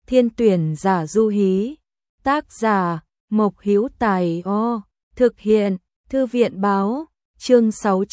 Thiên tuyển giả du hí. Tác giả Mộc Hữu Tài. Thực hiện Thư viện báo. Chương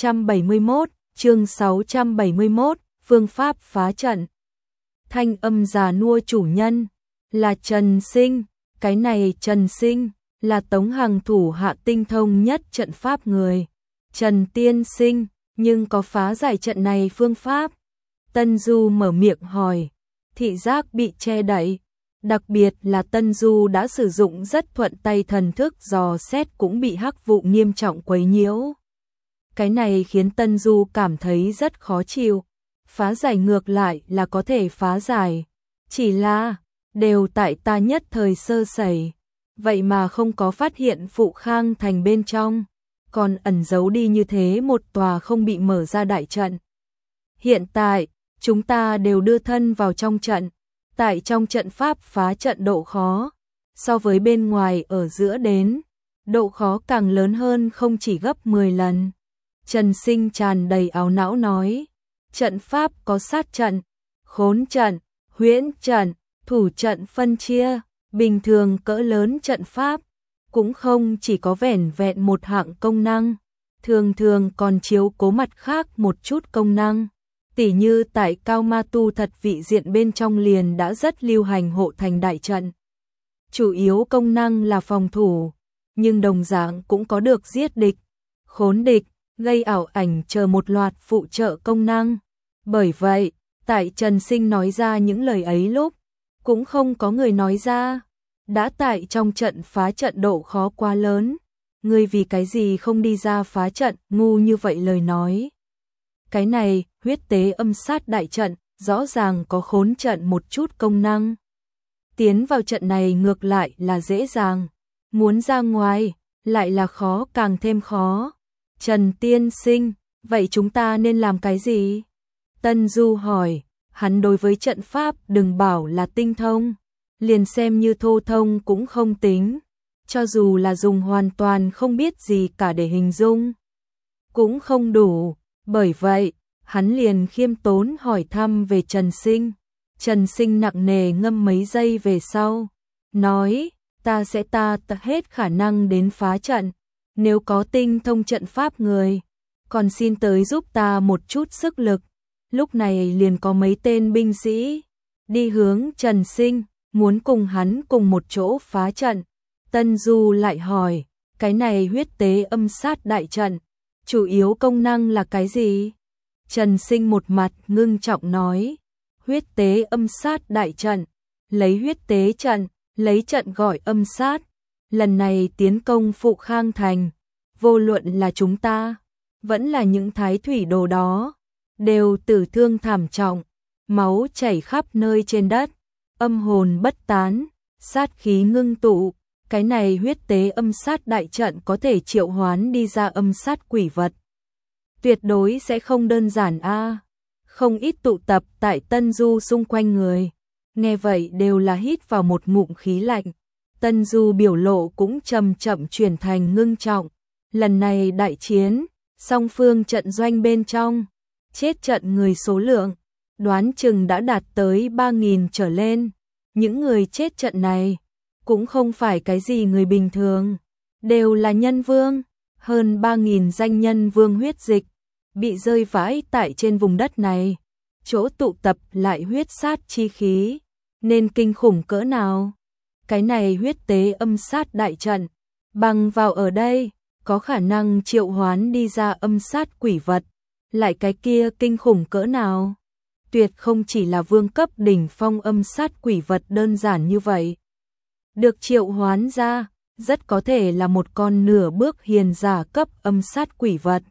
671, phương pháp phá trận. Thanh âm già nua chủ nhân là Trần Sinh. Cái này Trần Sinh là Tống Hằng thủ hạ tinh thông nhất trận pháp người. Trần tiên sinh, nhưng có phá giải trận này phương pháp? Tân Du mở miệng hỏi. Thị giác bị che đậy, đặc biệt là Tân Du đã sử dụng rất thuận tay thần thức dò xét cũng bị hắc vụ nghiêm trọng quấy nhiễu. Cái này khiến Tân Du cảm thấy rất khó chịu. Phá giải ngược lại là có thể phá giải, chỉ là đều tại ta nhất thời sơ sẩy, vậy mà không có phát hiện Phụ Khang thành bên trong, còn ẩn giấu đi như thế một tòa không bị mở ra đại trận. Hiện tại, chúng ta đều đưa thân vào trong trận, tại trong trận pháp phá trận độ khó, so với bên ngoài ở giữa đến, độ khó càng lớn hơn không chỉ gấp 10 lần. Trần Sinh tràn đầy áo não nói, trận pháp có sát trận, khốn trận, huyễn trận, thủ trận phân chia, bình thường cỡ lớn trận pháp, cũng không chỉ có vẻn vẹn một hạng công năng, thường thường còn chiếu cố mặt khác một chút công năng. Tỉ như tại Cao Ma Tu thật vị diện bên trong liền đã rất lưu hành hộ thành đại trận. Chủ yếu công năng là phòng thủ, nhưng đồng dạng cũng có được giết địch, khốn địch, gây ảo ảnh chờ một loạt phụ trợ công năng. Bởi vậy, tại Trần Sinh nói ra những lời ấy lúc, cũng không có người nói ra. Đã tại trong trận phá trận độ khó quá lớn, ngươi vì cái gì không đi ra phá trận, ngu như vậy lời nói. Cái này, huyết tế âm sát đại trận, rõ ràng có khốn trận một chút công năng. Tiến vào trận này ngược lại là dễ dàng, muốn ra ngoài, lại là khó càng thêm khó. Trần tiên sinh, vậy chúng ta nên làm cái gì? Tân Du hỏi, hắn đối với trận pháp đừng bảo là tinh thông, liền xem như thô thông cũng không tính, cho dù là dùng hoàn toàn không biết gì cả để hình dung, cũng không đủ, bởi vậy, hắn liền khiêm tốn hỏi thăm về Trần Sinh. Trần Sinh nặng nề ngâm mấy giây về sau, nói, ta sẽ hết khả năng đến phá trận, nếu có tinh thông trận pháp người, còn xin tới giúp ta một chút sức lực. Lúc này liền có mấy tên binh sĩ đi hướng Trần Sinh, muốn cùng hắn cùng một chỗ phá trận. Tân Du lại hỏi, cái này huyết tế âm sát đại trận, chủ yếu công năng là cái gì? Trần Sinh một mặt ngưng trọng nói, huyết tế âm sát đại trận, lấy huyết tế trận, lấy trận gọi âm sát, lần này tiến công Phụ Khang thành, vô luận là chúng ta, vẫn là những thái thủy đồ đó, đều tử thương thảm trọng, máu chảy khắp nơi trên đất, âm hồn bất tán, sát khí ngưng tụ, cái này huyết tế âm sát đại trận có thể triệu hoán đi ra âm sát quỷ vật. Tuyệt đối sẽ không đơn giản a. Không ít tụ tập tại Tân Du xung quanh người, nghe vậy đều là hít vào một ngụm khí lạnh. Tân Du biểu lộ cũng chậm chậm chuyển thành ngưng trọng. Lần này đại chiến, song phương trận doanh bên trong, chết trận người số lượng, đoán chừng đã đạt tới 3.000 trở lên. Những người chết trận này, cũng không phải cái gì người bình thường, đều là nhân vương, hơn 3.000 danh nhân vương huyết dịch, bị rơi vãi tại trên vùng đất này, chỗ tụ tập lại huyết sát chi khí, nên kinh khủng cỡ nào. Cái này huyết tế âm sát đại trận, bằng vào ở đây, có khả năng triệu hoán đi ra âm sát quỷ vật, lại cái kia kinh khủng cỡ nào. Tuyệt không chỉ là vương cấp đỉnh phong âm sát quỷ vật đơn giản như vậy. Được triệu hoán ra, rất có thể là một con nửa bước hiền giả cấp âm sát quỷ vật.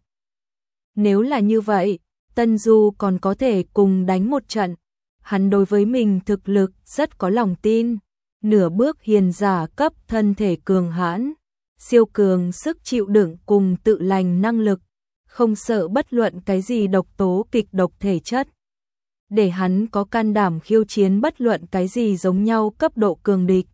Nếu là như vậy, Tân Du còn có thể cùng đánh một trận. Hắn đối với mình thực lực rất có lòng tin. Nửa bước hiền giả cấp thân thể cường hãn, siêu cường sức chịu đựng cùng tự lành năng lực, không sợ bất luận cái gì độc tố kịch độc thể chất. Để hắn có can đảm khiêu chiến bất luận cái gì giống nhau cấp độ cường địch.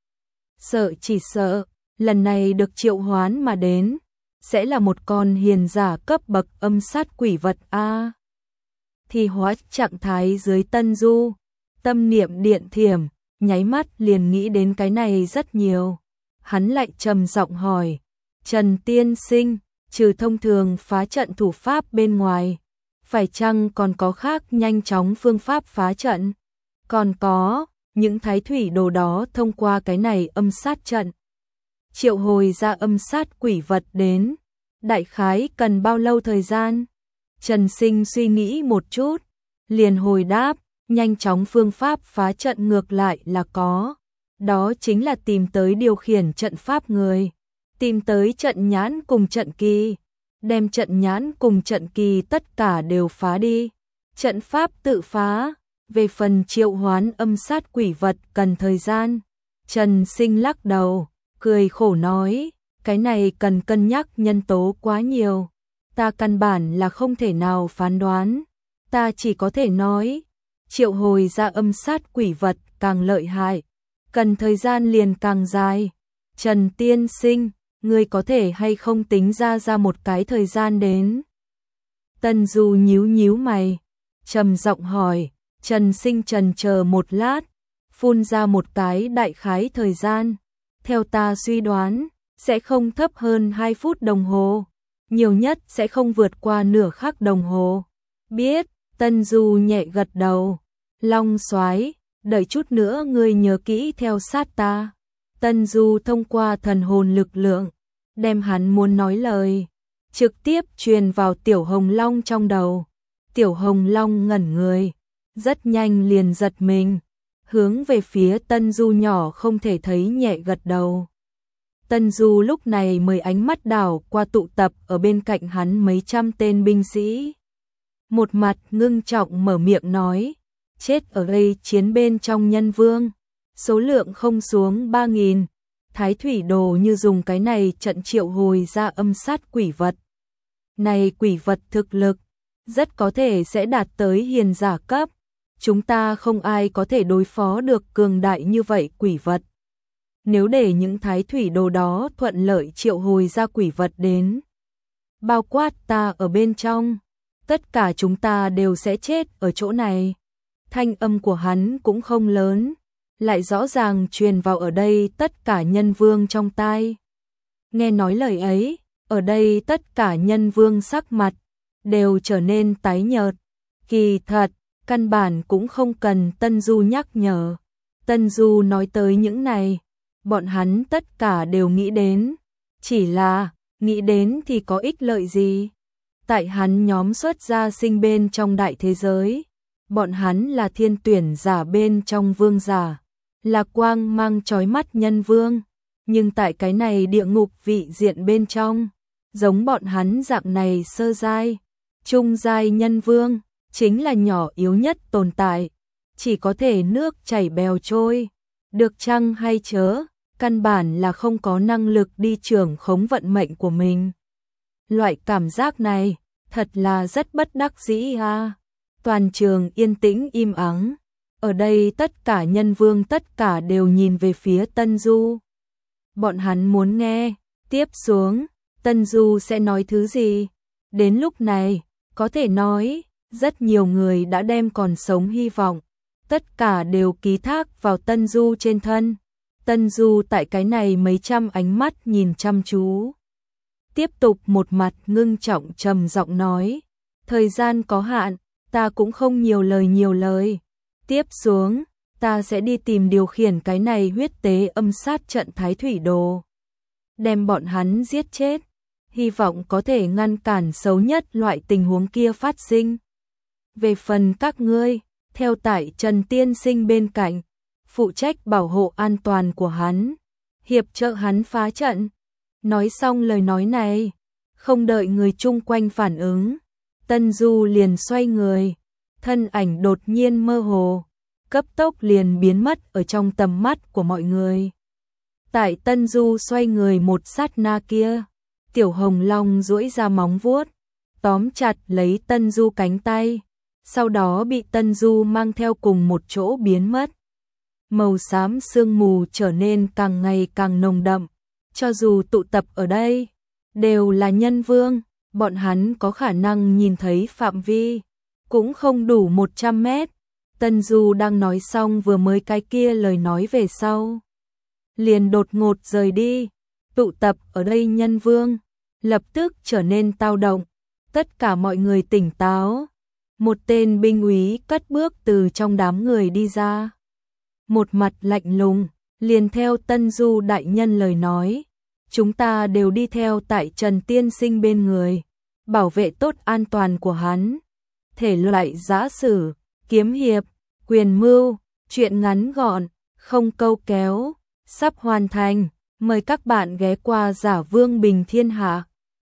Chỉ sợ, lần này được triệu hoán mà đến, sẽ là một con hiền giả cấp bậc âm sát quỷ vật a. Thì hóa trạng thái dưới Tân Du, tâm niệm điện thiểm, nháy mắt liền nghĩ đến cái này rất nhiều. Hắn lại trầm giọng hỏi, Trần tiên sinh, trừ thông thường phá trận thủ pháp bên ngoài, phải chăng còn có khác nhanh chóng phương pháp phá trận? Còn có, những thái thủy đồ đó thông qua cái này âm sát trận, triệu hồi ra âm sát quỷ vật đến, đại khái cần bao lâu thời gian? Trần Sinh suy nghĩ một chút, liền hồi đáp, nhanh chóng phương pháp phá trận ngược lại là có. Đó chính là tìm tới điều khiển trận pháp người, tìm tới trận nhãn cùng trận kỳ, đem trận nhãn cùng trận kỳ tất cả đều phá đi. Trận pháp tự phá, về phần triệu hoán âm sát quỷ vật cần thời gian. Trần Sinh lắc đầu, cười khổ nói, cái này cần cân nhắc nhân tố quá nhiều. Ta căn bản là không thể nào phán đoán. Ta chỉ có thể nói, triệu hồi ra âm sát quỷ vật càng lợi hại, cần thời gian liền càng dài. Trần tiên sinh, ngươi có thể hay không tính ra một cái thời gian đến? Tân Du nhíu nhíu mày, trầm giọng hỏi. Trần Sinh trần chờ một lát, phun ra một cái đại khái thời gian. Theo ta suy đoán, sẽ không thấp hơn 2 phút đồng hồ, nhiều nhất sẽ không vượt qua nửa khắc đồng hồ. Biết, Tân Du nhẹ gật đầu. Long Soái, đợi chút nữa ngươi nhớ kỹ theo sát ta. Tân Du thông qua thần hồn lực lượng, đem hắn muốn nói lời trực tiếp truyền vào Tiểu Hồng Long trong đầu. Tiểu Hồng Long ngẩn người, rất nhanh liền giật mình, hướng về phía Tân Du nhỏ không thể thấy nhẹ gật đầu. Tân Du lúc này mới ánh mắt đảo qua tụ tập ở bên cạnh hắn mấy trăm tên binh sĩ. Một mặt ngưng trọng mở miệng nói, chết ở đây chiến bên trong Nhân Vương, số lượng không xuống 3.000, Thái Thủy Đồ như dùng cái này trận triệu hồi ra âm sát quỷ vật. Này quỷ vật thực lực, rất có thể sẽ đạt tới hiền giả cấp. Chúng ta không ai có thể đối phó được cường đại như vậy quỷ vật. Nếu để những Thái Thủy Đồ đó thuận lợi triệu hồi ra quỷ vật đến, bao quát ta ở bên trong, tất cả chúng ta đều sẽ chết ở chỗ này. Thanh âm của hắn cũng không lớn, lại rõ ràng truyền vào ở đây tất cả nhân vương trong tai. Nghe nói lời ấy, ở đây tất cả nhân vương sắc mặt đều trở nên tái nhợt. Kỳ thật, căn bản cũng không cần Tân Du nhắc nhở. Tân Du nói tới những này, bọn hắn tất cả đều nghĩ đến, chỉ là nghĩ đến thì có ích lợi gì? Tại hắn nhóm xuất gia sinh bên trong đại thế giới, bọn hắn là thiên tuyển giả bên trong vương giả, là quang mang chói mắt nhân vương, nhưng tại cái này địa ngục vị diện bên trong, giống bọn hắn dạng này sơ giai, trung giai nhân vương, chính là nhỏ yếu nhất tồn tại, chỉ có thể nước chảy bèo trôi, được chăng hay chớ, căn bản là không có năng lực đi trưởng khống vận mệnh của mình. Loại cảm giác này, thật là rất bất đắc dĩ ha. Toàn trường yên tĩnh im ắng, ở đây tất cả nhân vương tất cả đều nhìn về phía Tân Du. Bọn hắn muốn nghe, tiếp xuống, Tân Du sẽ nói thứ gì? Đến lúc này, có thể nói, rất nhiều người đã đem còn sống hy vọng, tất cả đều ký thác vào Tân Du trên thân. Tân Du tại cái này mấy trăm ánh mắt nhìn chăm chú. Tiếp tục một mặt ngưng trọng trầm giọng nói, thời gian có hạn, ta cũng không nhiều lời. Tiếp xuống, ta sẽ đi tìm điều khiển cái này huyết tế âm sát trận Thái Thủy Đồ. Đem bọn hắn giết chết, hy vọng có thể ngăn cản xấu nhất loại tình huống kia phát sinh. Về phần các ngươi, theo tại Trần Tiên Sinh bên cạnh, phụ trách bảo hộ an toàn của hắn, hiệp trợ hắn phá trận. Nói xong lời nói này, không đợi người chung quanh phản ứng, Tân Du liền xoay người, thân ảnh đột nhiên mơ hồ, cấp tốc liền biến mất ở trong tầm mắt của mọi người. Tại Tân Du xoay người một sát na kia, Tiểu Hồng Long duỗi ra móng vuốt, tóm chặt lấy Tân Du cánh tay, sau đó bị Tân Du mang theo cùng một chỗ biến mất. Màu xám sương mù trở nên càng ngày càng nồng đậm, cho dù tụ tập ở đây đều là nhân vương, bọn hắn có khả năng nhìn thấy phạm vi cũng không đủ 100 mét, Tân Du đang nói xong vừa mới cái kia lời nói về sau, liền đột ngột rời đi. Tụ tập ở đây nhân vương lập tức trở nên tao động, tất cả mọi người tỉnh táo. Một tên binh úy cất bước từ trong đám người đi ra, một mặt lạnh lùng, liền theo Tân Du đại nhân lời nói, chúng ta đều đi theo tại Trần tiên sinh bên người, bảo vệ tốt an toàn của hắn. Thể loại giã sử, kiếm hiệp, quyền mưu, truyện ngắn gọn, không câu kéo, sắp hoàn thành. Mời các bạn ghé qua Giả Vương Bình Thiên Hạ.